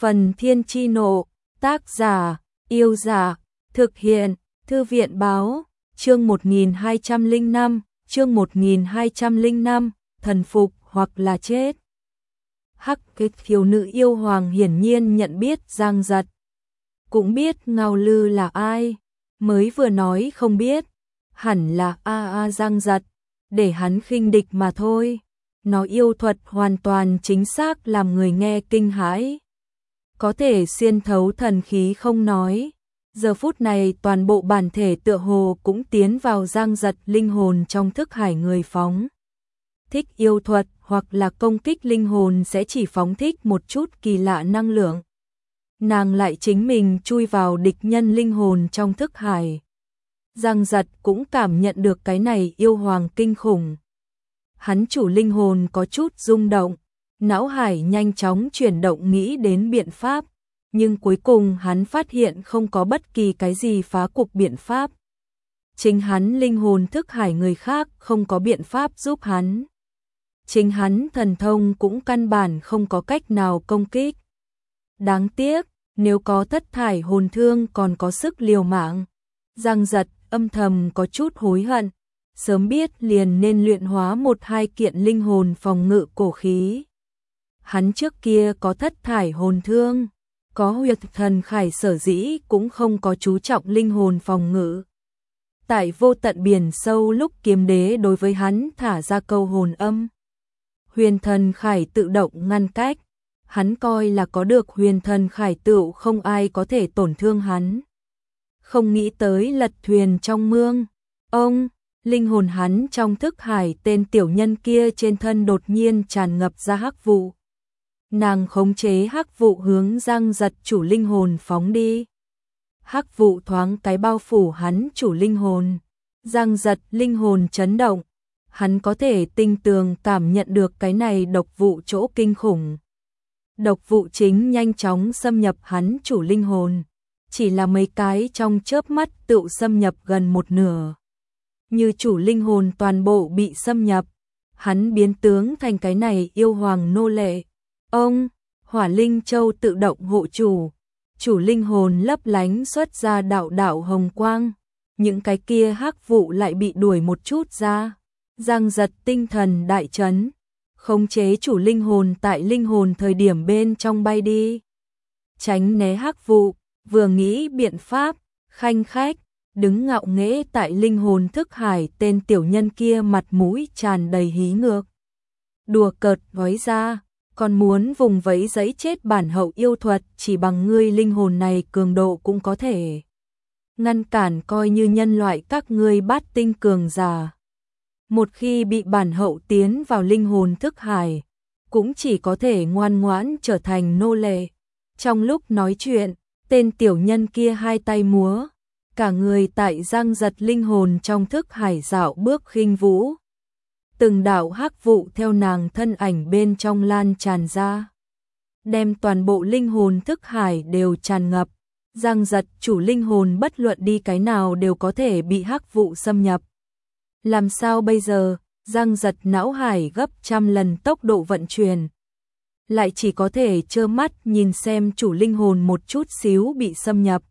Phần Thiên Chi Nộ, tác giả, Yêu Giả, thực hiện, Thư viện Báo, chương 1205, thần phục hoặc là chết. Hắc kích thiếu nữ yêu hoàng hiển nhiên nhận biết Giang Giật. Cũng biết Ngao Lư là ai, mới vừa nói không biết, hẳn là Giang Giật, để hắn khinh địch mà thôi. Nó yêu thuật hoàn toàn chính xác làm người nghe kinh hãi. Có thể xuyên thấu thần khí không nói. Giờ phút này toàn bộ bản thể tựa hồ cũng tiến vào Giang Giật linh hồn trong thức hải người phóng. Thích yêu thuật hoặc là công kích linh hồn sẽ chỉ phóng thích một chút kỳ lạ năng lượng. Nàng lại chính mình chui vào địch nhân linh hồn trong thức hải. Giang Giật cũng cảm nhận được cái này yêu hoàng kinh khủng. Hắn chủ linh hồn có chút rung động, não hải nhanh chóng chuyển động nghĩ đến biện pháp, nhưng cuối cùng hắn phát hiện không có bất kỳ cái gì phá cục biện pháp. Chính hắn linh hồn thức hải người khác không có biện pháp giúp hắn. Chính hắn thần thông cũng căn bản không có cách nào công kích. Đáng tiếc, nếu có thất thải hồn thương còn có sức liều mạng. Giang Giật âm thầm có chút hối hận, sớm biết liền nên luyện hóa một hai kiện linh hồn phòng ngự cổ khí. Hắn trước kia có thất thải hồn thương, có huyệt thần khải sở dĩ cũng không có chú trọng linh hồn phòng ngự. Tại vô tận biển sâu lúc kiếm đế đối với hắn thả ra câu hồn âm. Huyền thần khải tự động ngăn cách, hắn coi là có được huyền thần khải tựu không ai có thể tổn thương hắn. Không nghĩ tới lật thuyền trong mương, linh hồn hắn trong thức hải tên tiểu nhân kia trên thân đột nhiên tràn ngập ra hắc vụ. Nàng khống chế hắc vụ hướng Giang Giật chủ linh hồn phóng đi. Hắc vụ thoáng cái bao phủ hắn chủ linh hồn. Giang Giật linh hồn chấn động, hắn có thể tinh tường cảm nhận được cái này độc vụ chỗ kinh khủng. Độc vụ chính nhanh chóng xâm nhập hắn chủ linh hồn, chỉ là mấy cái trong chớp mắt tự xâm nhập gần một nửa. Như chủ linh hồn toàn bộ bị xâm nhập, hắn biến tướng thành cái này yêu hoàng nô lệ. Hỏa Linh Châu tự động hộ chủ, chủ linh hồn lấp lánh xuất ra đạo đạo hồng quang, những cái kia hắc vụ lại bị đuổi một chút ra. Giang Giật tinh thần đại chấn, khống chế chủ linh hồn tại linh hồn thời điểm bên trong bay đi. Tránh né hắc vụ, vừa nghĩ biện pháp, khanh khách, đứng ngạo nghễ tại linh hồn thức hải tên tiểu nhân kia mặt mũi tràn đầy hí ngược. Đùa cợt nói ra, còn muốn vùng vẫy giấy chết bản hậu yêu thuật chỉ bằng ngươi linh hồn này cường độ cũng có thể ngăn cản coi như nhân loại các ngươi bát tinh cường giả. Một khi bị bản hậu tiến vào linh hồn thức hải, cũng chỉ có thể ngoan ngoãn trở thành nô lệ. Trong lúc nói chuyện, tên tiểu nhân kia hai tay múa, cả người tại Giang Giật linh hồn trong thức hải dạo bước khinh vũ. Từng đạo hắc vụ theo nàng thân ảnh bên trong lan tràn ra, đem toàn bộ linh hồn thức hải đều tràn ngập. Giang Giật chủ linh hồn bất luận đi cái nào đều có thể bị hắc vụ xâm nhập. Làm sao bây giờ? Giang Giật não hải gấp trăm lần tốc độ vận chuyển, lại chỉ có thể trơ mắt nhìn xem chủ linh hồn một chút xíu bị xâm nhập.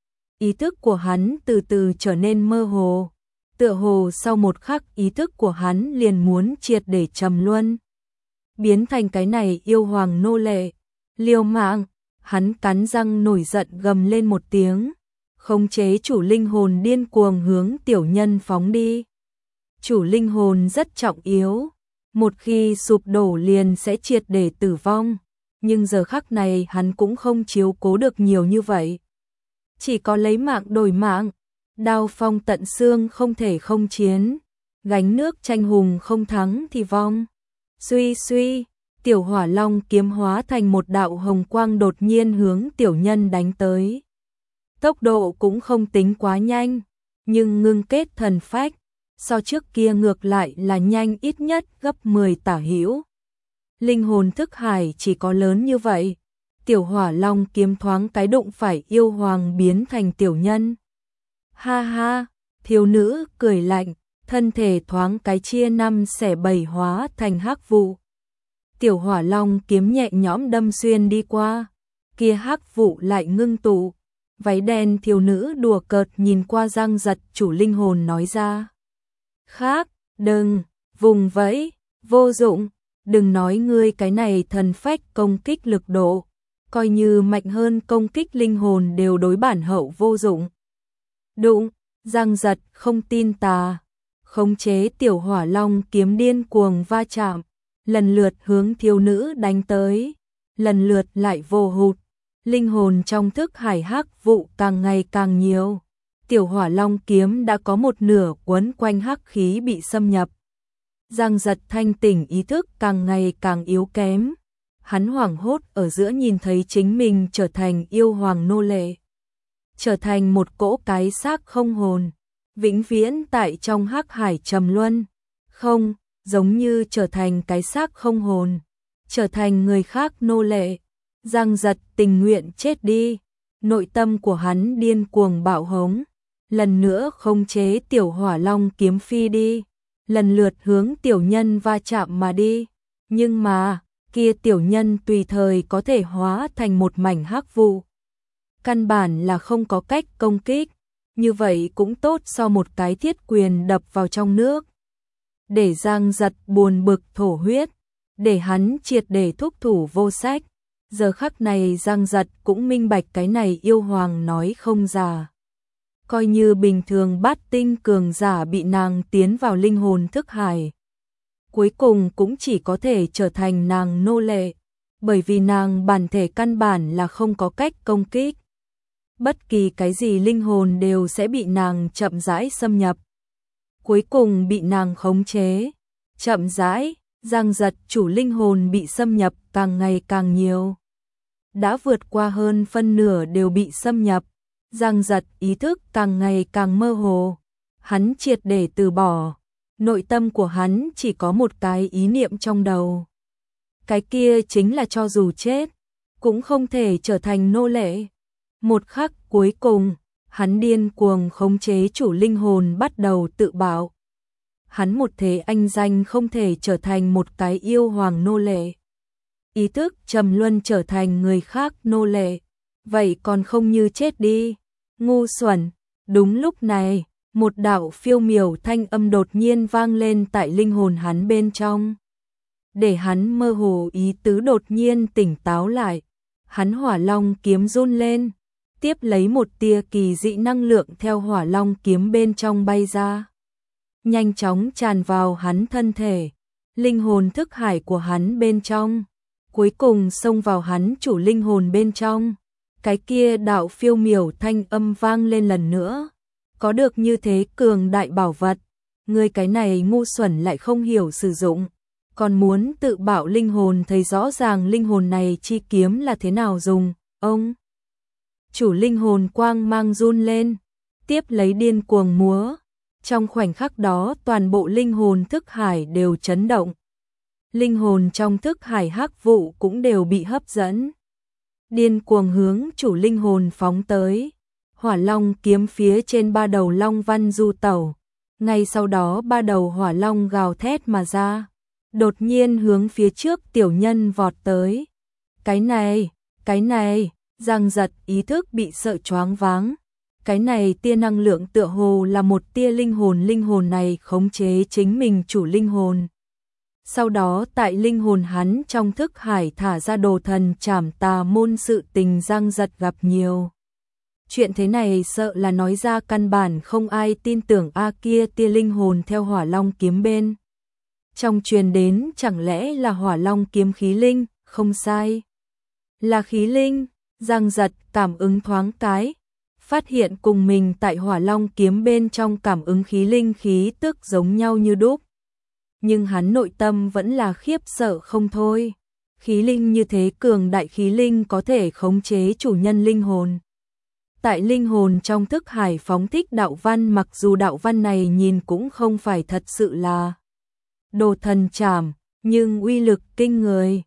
Ý thức của hắn từ từ trở nên mơ hồ, tựa hồ sau một khắc ý thức của hắn liền muốn triệt để trầm luân, biến thành cái này yêu hoàng nô lệ. Liều mạng, hắn cắn răng nổi giận gầm lên một tiếng, khống chế chủ linh hồn điên cuồng hướng tiểu nhân phóng đi. Chủ linh hồn rất trọng yếu, một khi sụp đổ liền sẽ triệt để tử vong, nhưng giờ khắc này hắn cũng không chiếu cố được nhiều như vậy. Chỉ có lấy mạng đổi mạng, đao phong tận xương không thể không chiến, gánh nước tranh hùng không thắng thì vong. Suy suy, tiểu hỏa long kiếm hóa thành một đạo hồng quang đột nhiên hướng tiểu nhân đánh tới. Tốc độ cũng không tính quá nhanh, nhưng ngưng kết thần phách, so trước kia ngược lại là nhanh ít nhất gấp 10 tả hữu. Linh hồn thức hải chỉ có lớn như vậy, tiểu hỏa long kiếm thoáng cái đụng phải yêu hoàng biến thành tiểu nhân. Ha ha, thiếu nữ cười lạnh, thân thể thoáng cái chia năm xẻ bảy hóa thành hắc vụ. Tiểu hỏa long kiếm nhẹ nhõm đâm xuyên đi qua, kia hắc vụ lại ngưng tụ. Váy đen thiếu nữ đùa cợt nhìn qua Giang Giật chủ linh hồn nói ra. Khác, đừng, vùng vẫy, vô dụng, đừng nói ngươi cái này thần phách công kích lực độ, coi như mạnh hơn công kích linh hồn đều đối bản hậu vô dụng. Đụng, Giang Giật không tin tà, khống chế tiểu hỏa long kiếm điên cuồng va chạm, lần lượt hướng thiếu nữ đánh tới, lần lượt lại vô hụt, linh hồn trong thức hải hắc vụ càng ngày càng nhiều. Tiểu hỏa long kiếm đã có một nửa quấn quanh hắc khí bị xâm nhập. Giang Giật thanh tỉnh ý thức càng ngày càng yếu kém. Hắn hoảng hốt ở giữa nhìn thấy chính mình trở thành yêu hoàng nô lệ. Trở thành một cỗ cái xác không hồn. Vĩnh viễn tại trong hắc hải trầm luân. Không, giống như trở thành cái xác không hồn. Trở thành người khác nô lệ. Giang Giật tình nguyện chết đi. Nội tâm của hắn điên cuồng bạo hống. Lần nữa khống chế tiểu hỏa long kiếm phi đi. Lần lượt hướng tiểu nhân va chạm mà đi. Nhưng mà, kia tiểu nhân tùy thời có thể hóa thành một mảnh hắc vụ. Căn bản là không có cách công kích. Như vậy cũng tốt so một cái thiết quyền đập vào trong nước. Để Giang Giật buồn bực thổ huyết. Để hắn triệt để thúc thủ vô sách. Giờ khắc này Giang Giật cũng minh bạch cái này yêu hoàng nói không giả. Coi như bình thường bát tinh cường giả bị nàng tiến vào linh hồn thức hải. Cuối cùng cũng chỉ có thể trở thành nàng nô lệ. Bởi vì nàng bản thể căn bản là không có cách công kích. Bất kỳ cái gì linh hồn đều sẽ bị nàng chậm rãi xâm nhập. Cuối cùng bị nàng khống chế. Chậm rãi, Giang Giật chủ linh hồn bị xâm nhập càng ngày càng nhiều. Đã vượt qua hơn phân nửa đều bị xâm nhập. Giang Giật ý thức càng ngày càng mơ hồ. Hắn triệt để từ bỏ. Nội tâm của hắn chỉ có một cái ý niệm trong đầu. Cái kia chính là cho dù chết, cũng không thể trở thành nô lệ. Một khắc cuối cùng, hắn điên cuồng khống chế chủ linh hồn bắt đầu tự bảo. Hắn một thế anh danh không thể trở thành một cái yêu hoàng nô lệ. Ý thức trầm luân trở thành người khác nô lệ. Vậy còn không như chết đi. Ngu xuẩn. Đúng lúc này, một đạo phiêu miểu thanh âm đột nhiên vang lên tại linh hồn hắn bên trong. Để hắn mơ hồ ý tứ đột nhiên tỉnh táo lại. Hắn hỏa long kiếm run lên. Tiếp lấy một tia kỳ dị năng lượng theo hỏa long kiếm bên trong bay ra. Nhanh chóng tràn vào hắn thân thể. Linh hồn thức hải của hắn bên trong. Cuối cùng xông vào hắn chủ linh hồn bên trong. Cái kia đạo phiêu miểu thanh âm vang lên lần nữa. Có được như thế cường đại bảo vật. Người cái này ngu xuẩn lại không hiểu sử dụng. Còn muốn tự bảo linh hồn thấy rõ ràng linh hồn này chi kiếm là thế nào dùng. Ông chủ linh hồn quang mang run lên. Tiếp lấy điên cuồng múa. Trong khoảnh khắc đó toàn bộ linh hồn thức hải đều chấn động. Linh hồn trong thức hải hắc vụ cũng đều bị hấp dẫn. Điên cuồng hướng chủ linh hồn phóng tới. Hỏa long kiếm phía trên ba đầu long văn du tẩu. Ngay sau đó ba đầu hỏa long gào thét mà ra. Đột nhiên hướng phía trước tiểu nhân vọt tới. Cái này, Giang Giật ý thức bị sợ choáng váng. Cái này tia năng lượng tựa hồ là một tia linh hồn này khống chế chính mình chủ linh hồn. Sau đó tại linh hồn hắn trong thức hải thả ra đồ thần trảm tà môn sự tình Giang Giật gặp nhiều. Chuyện thế này sợ là nói ra căn bản không ai tin tưởng kia tia linh hồn theo hỏa long kiếm bên. Trong truyền đến chẳng lẽ là hỏa long kiếm khí linh, không sai. Là khí linh, Giang Giật cảm ứng thoáng cái. Phát hiện cùng mình tại hỏa long kiếm bên trong cảm ứng khí linh khí tức giống nhau như đúc. Nhưng hắn nội tâm vẫn là khiếp sợ không thôi. Khí linh như thế cường đại khí linh có thể khống chế chủ nhân linh hồn. Tại linh hồn trong thức hải phóng thích đạo văn, mặc dù đạo văn này nhìn cũng không phải thật sự là đồ thần trảm, nhưng uy lực kinh người.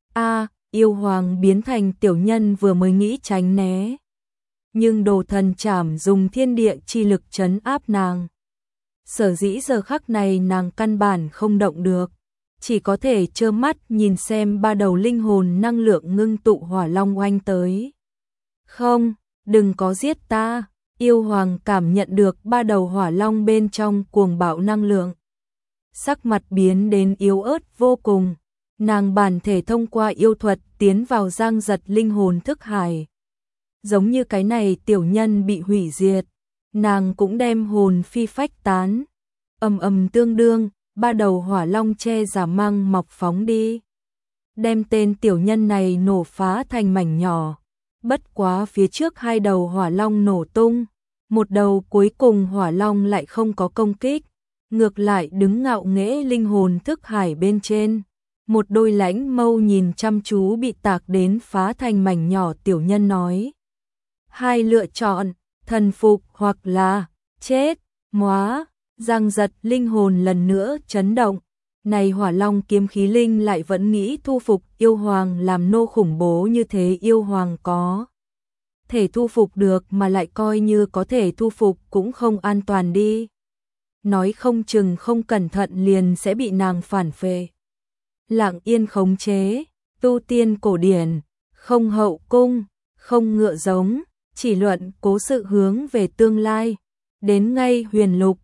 Yêu hoàng biến thành tiểu nhân vừa mới nghĩ tránh né. Nhưng đồ thần trảm dùng thiên địa chi lực trấn áp nàng. Sở dĩ giờ khắc này nàng căn bản không động được. chỉ có thể trơ mắt nhìn xem ba đầu linh hồn năng lượng ngưng tụ hỏa long oanh tới. Không, đừng có giết ta, yêu hoàng cảm nhận được ba đầu hỏa long bên trong cuồng bạo năng lượng. Sắc mặt biến đến yếu ớt vô cùng, nàng bản thể thông qua yêu thuật tiến vào Giang Giật linh hồn thức hải. Giống như cái này tiểu nhân bị hủy diệt, nàng cũng đem hồn phi phách tán. Ầm ầm tương đương, ba đầu hỏa long che giả mang mọc phóng đi, đem tên tiểu nhân này nổ phá thành mảnh nhỏ. Bất quá phía trước hai đầu hỏa long nổ tung, một đầu cuối cùng hỏa long lại không có công kích, ngược lại đứng ngạo nghễ linh hồn thức hải bên trên. Một đôi lãnh mâu nhìn chăm chú bị tạc đến phá thành mảnh nhỏ tiểu nhân nói. Hai lựa chọn, thần phục hoặc là chết. Móa, Giang Giật linh hồn lần nữa chấn động. Này hỏa long kiếm khí linh lại vẫn nghĩ thu phục yêu hoàng làm nô khủng bố như thế, yêu hoàng có thể thu phục được mà lại coi như có thể thu phục cũng không an toàn đi. Nói không chừng không cẩn thận liền sẽ bị nàng phản phệ. Lặng yên khống chế, tu tiên cổ điển, không hậu cung, không ngựa giống, chỉ luận cố sự hướng về tương lai. Đến ngay huyền lục,